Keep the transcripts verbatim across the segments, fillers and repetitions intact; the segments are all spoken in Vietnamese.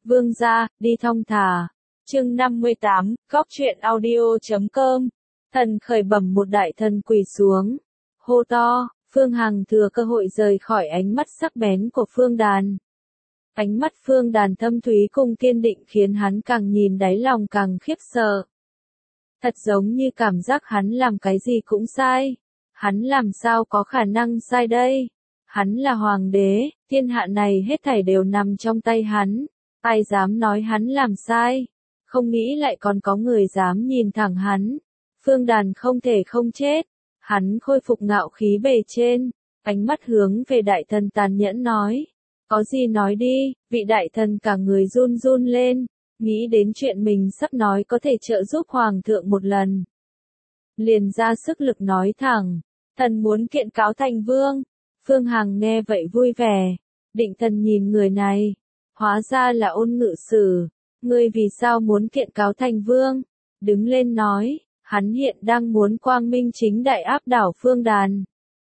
Vương gia, đi thong thả. Chương năm mươi tám, Góc truyện audio chấm com. Thần khởi bẩm một đại thần quỳ xuống. Hô to, Phương Hằng thừa cơ hội rời khỏi ánh mắt sắc bén của Phương Đàn. Ánh mắt Phương Đàn thâm thúy cùng kiên định khiến hắn càng nhìn đáy lòng càng khiếp sợ. Thật giống như cảm giác hắn làm cái gì cũng sai. Hắn làm sao có khả năng sai đây? Hắn là hoàng đế, thiên hạ này hết thảy đều nằm trong tay hắn. Ai dám nói hắn làm sai? Không nghĩ lại còn có người dám nhìn thẳng hắn. Phương Đàn không thể không chết. Hắn khôi phục ngạo khí bề trên, ánh mắt hướng về đại thần tàn nhẫn nói. Có gì nói đi, vị đại thần cả người run run lên, nghĩ đến chuyện mình sắp nói có thể trợ giúp hoàng thượng một lần. Liền ra sức lực nói thẳng, thần muốn kiện cáo thành vương. Phương Hằng nghe vậy vui vẻ, định thần nhìn người này, hóa ra là Ôn Ngự Sử. Ngươi vì sao muốn kiện cáo thành vương? Đứng lên nói, hắn hiện đang muốn quang minh chính đại áp đảo Phương Đàn.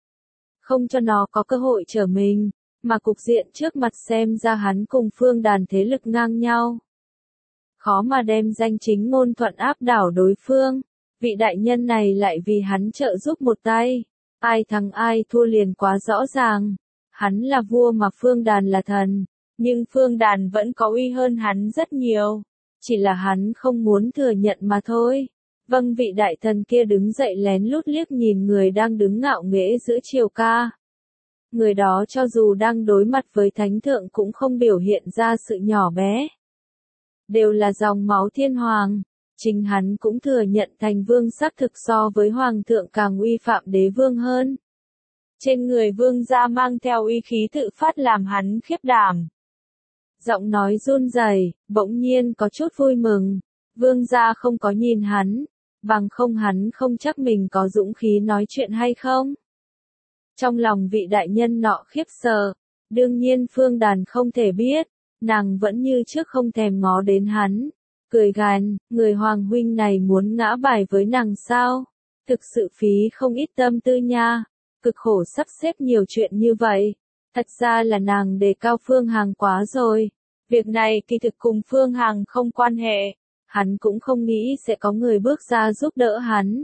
Không cho nó có cơ hội trở mình, mà cục diện trước mặt xem ra hắn cùng Phương Đàn thế lực ngang nhau. Khó mà đem danh chính ngôn thuận áp đảo đối phương, vị đại nhân này lại vì hắn trợ giúp một tay. Ai thắng ai thua liền quá rõ ràng. Hắn là vua mà Phương Đàn là thần. Nhưng Phương Đàn vẫn có uy hơn hắn rất nhiều. Chỉ là hắn không muốn thừa nhận mà thôi. Vâng, vị đại thần kia đứng dậy lén lút liếc nhìn người đang đứng ngạo nghễ giữa triều ca. Người đó cho dù đang đối mặt với thánh thượng cũng không biểu hiện ra sự nhỏ bé. Đều là dòng máu thiên hoàng. Chính hắn cũng thừa nhận thành vương xác thực so với hoàng thượng càng uy phạm đế vương hơn. Trên người vương gia mang theo uy khí tự phát làm hắn khiếp đảm. Giọng nói run rẩy, bỗng nhiên có chút vui mừng. Vương gia không có nhìn hắn, bằng không hắn không chắc mình có dũng khí nói chuyện hay không. Trong lòng vị đại nhân nọ khiếp sợ, đương nhiên Phương Đàn không thể biết, nàng vẫn như trước không thèm ngó đến hắn. Cười gàn, người hoàng huynh này muốn ngã bài với nàng sao? Thực sự phí không ít tâm tư nha, cực khổ sắp xếp nhiều chuyện như vậy. Thật ra là nàng đề cao Phương Hằng quá rồi. Việc này kỳ thực cùng Phương Hằng không quan hệ. Hắn cũng không nghĩ sẽ có người bước ra giúp đỡ hắn.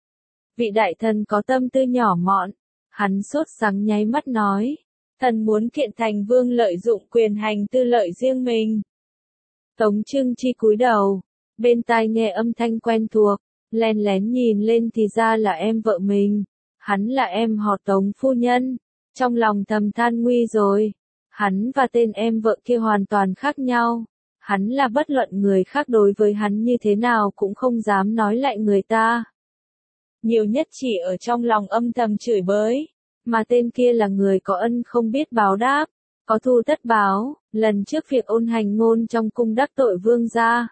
Vị đại thần có tâm tư nhỏ mọn. Hắn sốt sắng nháy mắt nói. Thần muốn kiện thành vương lợi dụng quyền hành tư lợi riêng mình. Tống Trưng Chi cúi đầu. Bên tai nghe âm thanh quen thuộc. Lén lén nhìn lên thì ra là em vợ mình. Hắn là em họ Tống phu nhân. Trong lòng thầm than nguy rồi. Hắn và tên em vợ kia hoàn toàn khác nhau. Hắn là bất luận người khác đối với hắn như thế nào cũng không dám nói lại người ta. Nhiều nhất chỉ ở trong lòng âm thầm chửi bới. Mà tên kia là người có ân không biết báo đáp. Có thù tất báo. Lần trước việc Ôn Hành Ngôn trong cung đắc tội vương gia.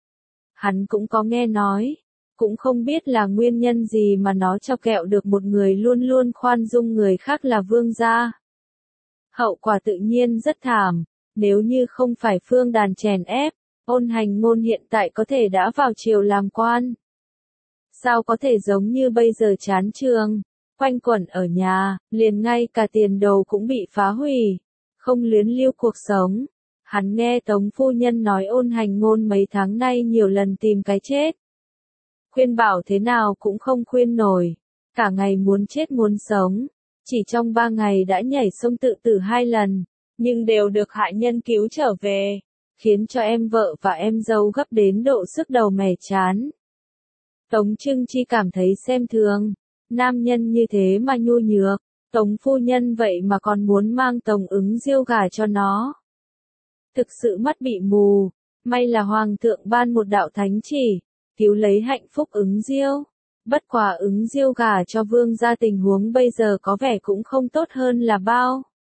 Hắn cũng có nghe nói. Cũng không biết là nguyên nhân gì mà nó cho kẹo được một người luôn luôn khoan dung người khác là vương gia. Hậu quả tự nhiên rất thảm. Nếu như không phải Phương Đàn chèn ép, Ôn Hành Ngôn hiện tại có thể đã vào triều làm quan. Sao có thể giống như bây giờ chán trường, quanh quẩn ở nhà, liền ngay cả tiền đồ cũng bị phá hủy, không luyến lưu cuộc sống. Hắn nghe Tống phu nhân nói Ôn Hành Ngôn mấy tháng nay nhiều lần tìm cái chết. Khuyên bảo thế nào cũng không khuyên nổi, cả ngày muốn chết muốn sống. Chỉ trong ba ngày đã nhảy sông tự tử hai lần, nhưng đều được hạ nhân cứu trở về, khiến cho em vợ và em dâu gấp đến độ sức đầu mẻ chán. Tống Trưng Chi cảm thấy xem thường, nam nhân như thế mà nhu nhược, Tống phu nhân vậy mà còn muốn mang Tống Ứng Diêu gả cho nó. Thực sự mắt bị mù, may là hoàng thượng ban một đạo thánh chỉ, cứu lấy hạnh phúc Ứng Diêu. Bất quả Ứng Diêu gả cho vương gia tình huống bây giờ có vẻ cũng không tốt hơn là bao.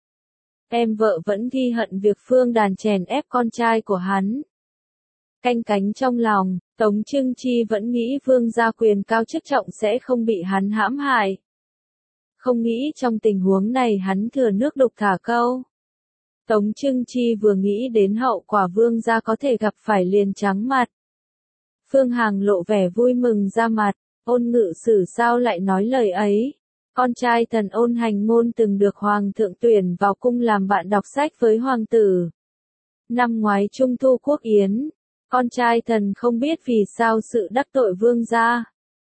Em vợ vẫn ghi hận việc Phương Đàn chèn ép con trai của hắn. Canh cánh trong lòng, Tống Trưng Chi vẫn nghĩ vương gia quyền cao chức trọng sẽ không bị hắn hãm hại. Không nghĩ trong tình huống này hắn thừa nước đục thả câu. Tống Trưng Chi vừa nghĩ đến hậu quả vương gia có thể gặp phải liền trắng mặt. Phương Hằng lộ vẻ vui mừng ra mặt. Ôn Ngự Sử sao lại nói lời ấy? Con trai thần Ôn Hành Ngôn từng được hoàng thượng tuyển vào cung làm bạn đọc sách với hoàng tử. Năm ngoái Trung thu quốc yến, con trai thần không biết vì sao sự đắc tội vương gia.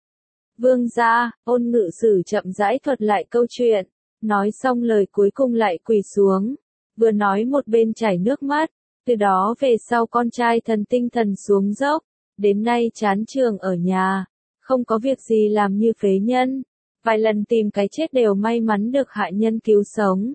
Vương gia, Ôn Ngự Sử chậm rãi thuật lại câu chuyện, nói xong lời cuối cùng lại quỳ xuống, vừa nói một bên chảy nước mắt, từ đó về sau con trai thần tinh thần xuống dốc, đến nay chán trường ở nhà, không có việc gì làm như phế nhân, vài lần tìm cái chết đều may mắn được hạ nhân cứu sống.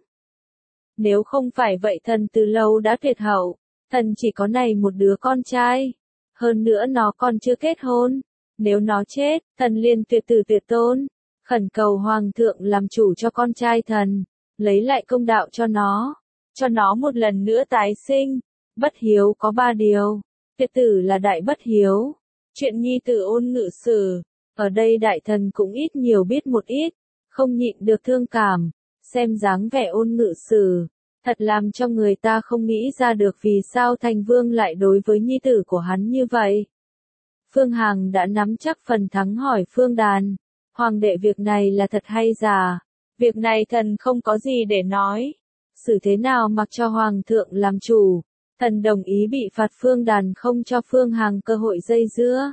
Nếu không phải vậy thần từ lâu đã tuyệt hậu, thần chỉ có này một đứa con trai, hơn nữa nó còn chưa kết hôn. Nếu nó chết, thần liền tuyệt tử tuyệt tôn, khẩn cầu hoàng thượng làm chủ cho con trai thần, lấy lại công đạo cho nó, cho nó một lần nữa tái sinh. Bất hiếu có ba điều, tuyệt tử là đại bất hiếu. Chuyện nhi tử Ôn Ngự Sử, ở đây đại thần cũng ít nhiều biết một ít, không nhịn được thương cảm, xem dáng vẻ Ôn Ngự Sử, thật làm cho người ta không nghĩ ra được vì sao thành vương lại đối với nhi tử của hắn như vậy. Phương Hằng đã nắm chắc phần thắng hỏi Phương Đàn, hoàng đệ việc này là thật hay giả? Việc này thần không có gì để nói. Xử thế nào mặc cho hoàng thượng làm chủ, thần đồng ý bị phạt. Phương Đàn không cho Phương Hằng cơ hội dây dưa.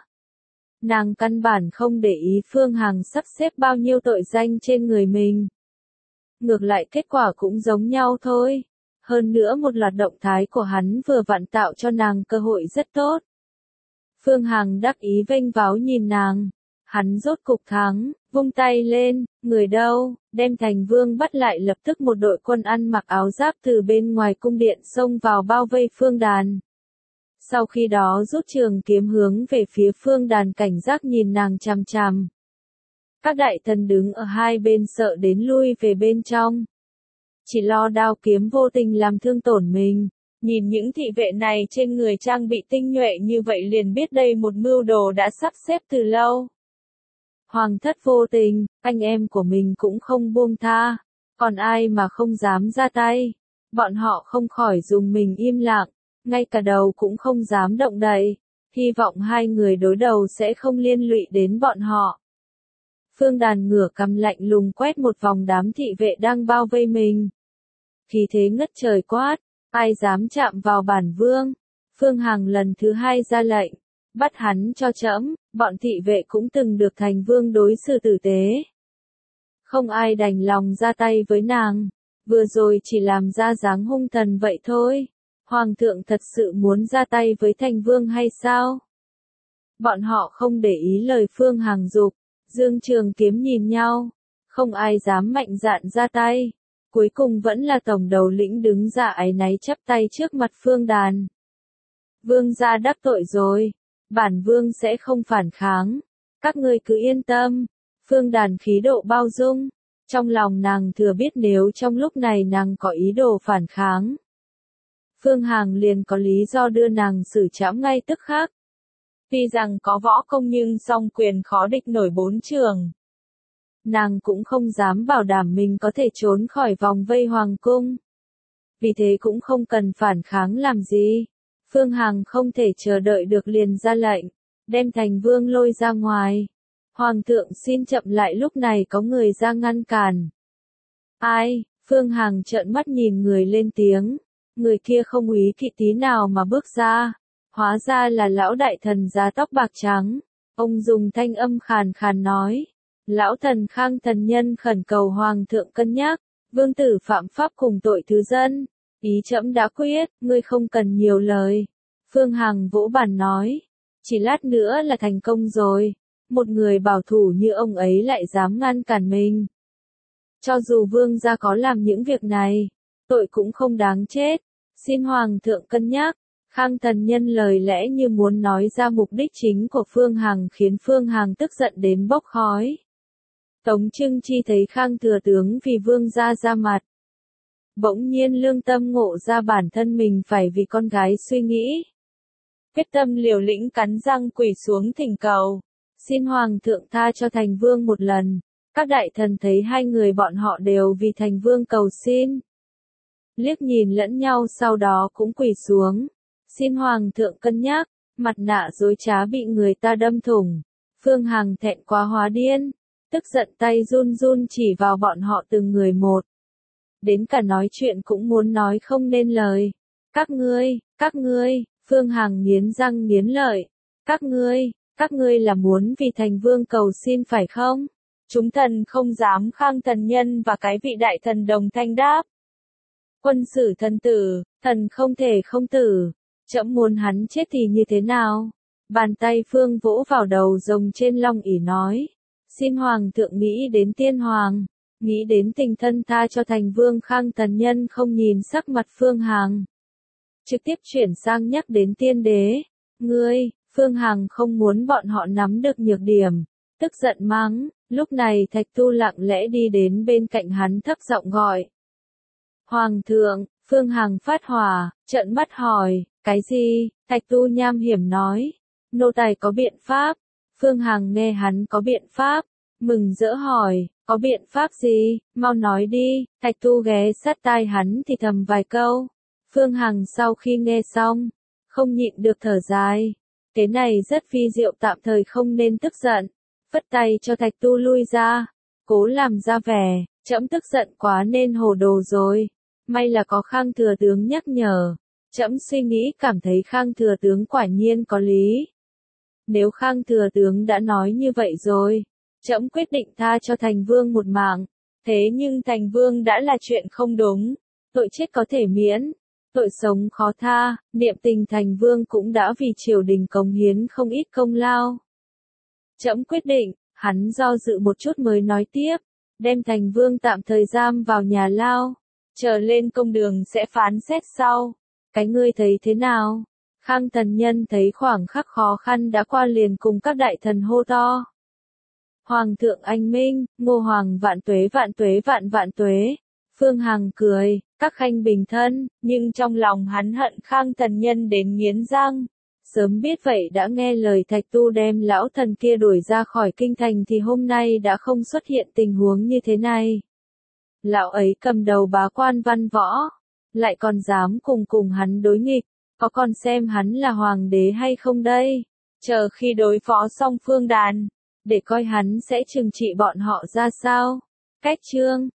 Nàng căn bản không để ý Phương Hằng sắp xếp bao nhiêu tội danh trên người mình. Ngược lại kết quả cũng giống nhau thôi. Hơn nữa một loạt động thái của hắn vừa vặn tạo cho nàng cơ hội rất tốt. Phương Hằng đắc ý vênh váo nhìn nàng, hắn rốt cục thắng, vung tay lên, người đâu, đem thành vương bắt lại. Lập tức một đội quân ăn mặc áo giáp từ bên ngoài cung điện xông vào bao vây Phương Đàn. Sau khi đó rút trường kiếm hướng về phía Phương Đàn, cảnh giác nhìn nàng chằm chằm. Các đại thần đứng ở hai bên sợ đến lui về bên trong. Chỉ lo đao kiếm vô tình làm thương tổn mình. Nhìn những thị vệ này trên người trang bị tinh nhuệ như vậy liền biết đây một mưu đồ đã sắp xếp từ lâu. Hoàng thất vô tình, anh em của mình cũng không buông tha, còn ai mà không dám ra tay. Bọn họ không khỏi dùng mình im lặng, ngay cả đầu cũng không dám động đậy, hy vọng hai người đối đầu sẽ không liên lụy đến bọn họ. Phương Đàn ngửa cằm lạnh lùng quét một vòng đám thị vệ đang bao vây mình. Khí thế ngất trời quát, ai dám chạm vào bản vương? Phương Hằng lần thứ hai ra lệnh, bắt hắn cho trẫm. Bọn thị vệ cũng từng được thành vương đối xử tử tế. Không ai đành lòng ra tay với nàng, vừa rồi chỉ làm ra dáng hung thần vậy thôi. Hoàng thượng thật sự muốn ra tay với thành vương hay sao? Bọn họ không để ý lời Phương Hằng dục, dương trường kiếm nhìn nhau, không ai dám mạnh dạn ra tay. Cuối cùng vẫn là tổng đầu lĩnh đứng ra áy náy chắp tay trước mặt Phương Đàn. Vương gia đắc tội rồi, bản vương sẽ không phản kháng, các ngươi cứ yên tâm. Phương Đàn khí độ bao dung, trong lòng nàng thừa biết nếu trong lúc này nàng có ý đồ phản kháng, Phương Hằng liền có lý do đưa nàng xử trảm ngay tức khắc. Tuy rằng có võ công nhưng song quyền khó địch nổi bốn trường. Nàng cũng không dám bảo đảm mình có thể trốn khỏi vòng vây hoàng cung. Vì thế cũng không cần phản kháng làm gì. Phương Hằng không thể chờ đợi được liền ra lệnh, đem thành vương lôi ra ngoài. Hoàng thượng xin chậm lại. Lúc này có người ra ngăn cản. Ai? Phương Hằng trợn mắt nhìn người lên tiếng. Người kia không úy kỵ tí nào mà bước ra. Hóa ra là lão đại thần da tóc bạc trắng. Ông dùng thanh âm khàn khàn nói. Lão thần Khang thần nhân khẩn cầu hoàng thượng cân nhắc, vương tử phạm pháp cùng tội thứ dân. Ý trẫm đã quyết, ngươi không cần nhiều lời. Phương Hằng vỗ bàn nói. Chỉ lát nữa là thành công rồi. Một người bảo thủ như ông ấy lại dám ngăn cản mình. Cho dù vương gia có làm những việc này, tội cũng không đáng chết. Xin hoàng thượng cân nhắc. Khang thần nhân lời lẽ như muốn nói ra mục đích chính của Phương Hằng, khiến Phương Hằng tức giận đến bốc khói. Tống Trưng Chi thấy Khang thừa tướng vì vương gia ra mặt, bỗng nhiên lương tâm ngộ ra bản thân mình phải vì con gái suy nghĩ. Quyết tâm liều lĩnh cắn răng quỳ xuống thỉnh cầu. Xin hoàng thượng tha cho thành vương một lần. Các đại thần thấy hai người bọn họ đều vì thành vương cầu xin. Liếc nhìn lẫn nhau sau đó cũng quỳ xuống. Xin hoàng thượng cân nhắc. Mặt nạ dối trá bị người ta đâm thủng. Phương Hằng thẹn quá hóa điên. Tức giận tay run run chỉ vào bọn họ từng người một. Đến cả nói chuyện cũng muốn nói không nên lời. Các ngươi, các ngươi, Phương Hằng nghiến răng nghiến lợi. Các ngươi, các ngươi là muốn vì thành vương cầu xin phải không? Chúng thần không dám khang thần nhân và cái vị đại thần đồng thanh đáp. Quân sử thần tử, thần không thể không tử. Trẫm muốn hắn chết thì như thế nào? Bàn tay Phương vỗ vào đầu rồng trên long ỷ nói. Xin Hoàng thượng nghĩ đến tiên hoàng. Nghĩ đến tình thân tha cho thành vương khang thần nhân không nhìn sắc mặt Phương Hằng. Trực tiếp chuyển sang nhắc đến tiên đế. Ngươi, Phương Hằng không muốn bọn họ nắm được nhược điểm. Tức giận mắng, lúc này Thạch Tu lặng lẽ đi đến bên cạnh hắn thấp giọng gọi. Hoàng thượng, Phương Hằng phát hỏa, trợn mắt hỏi, cái gì? Thạch Tu nham hiểm nói. Nô tài có biện pháp. Phương Hằng nghe hắn có biện pháp. Mừng rỡ hỏi, có biện pháp gì? Mau nói đi. Thạch Tu ghé sát tai hắn thì thầm vài câu. Phương Hằng sau khi nghe xong, không nhịn được thở dài. Cái này rất phi diệu, tạm thời không nên tức giận. Phất tay cho Thạch Tu lui ra. Cố làm ra vẻ, trẫm tức giận quá nên hồ đồ rồi. May là có Khang thừa tướng nhắc nhở. Trẫm suy nghĩ cảm thấy Khang thừa tướng quả nhiên có lý. Nếu Khang thừa tướng đã nói như vậy rồi, trẫm quyết định tha cho thành vương một mạng. Thế nhưng thành vương đã là chuyện không đúng. Tội chết có thể miễn. Tội sống khó tha, niệm tình thành vương cũng đã vì triều đình cống hiến không ít công lao. Trẫm quyết định, hắn do dự một chút mới nói tiếp, đem thành vương tạm thời giam vào nhà lao, chờ lên công đường sẽ phán xét sau. Cái ngươi thấy thế nào? Khang thần nhân thấy khoảng khắc khó khăn đã qua liền cùng các đại thần hô to. Hoàng thượng anh minh, Ngô Hoàng vạn tuế vạn tuế vạn vạn tuế. Phương Hằng cười, các khanh bình thân, nhưng trong lòng hắn hận Khang thần nhân đến nghiến răng. Sớm biết vậy đã nghe lời Thạch Tu đem lão thần kia đuổi ra khỏi kinh thành thì hôm nay đã không xuất hiện tình huống như thế này. Lão ấy cầm đầu bá quan văn võ, lại còn dám cùng cùng hắn đối nghịch, có còn xem hắn là hoàng đế hay không đây? Chờ khi đối phó xong Phương Đàn, để coi hắn sẽ trừng trị bọn họ ra sao. Cách chương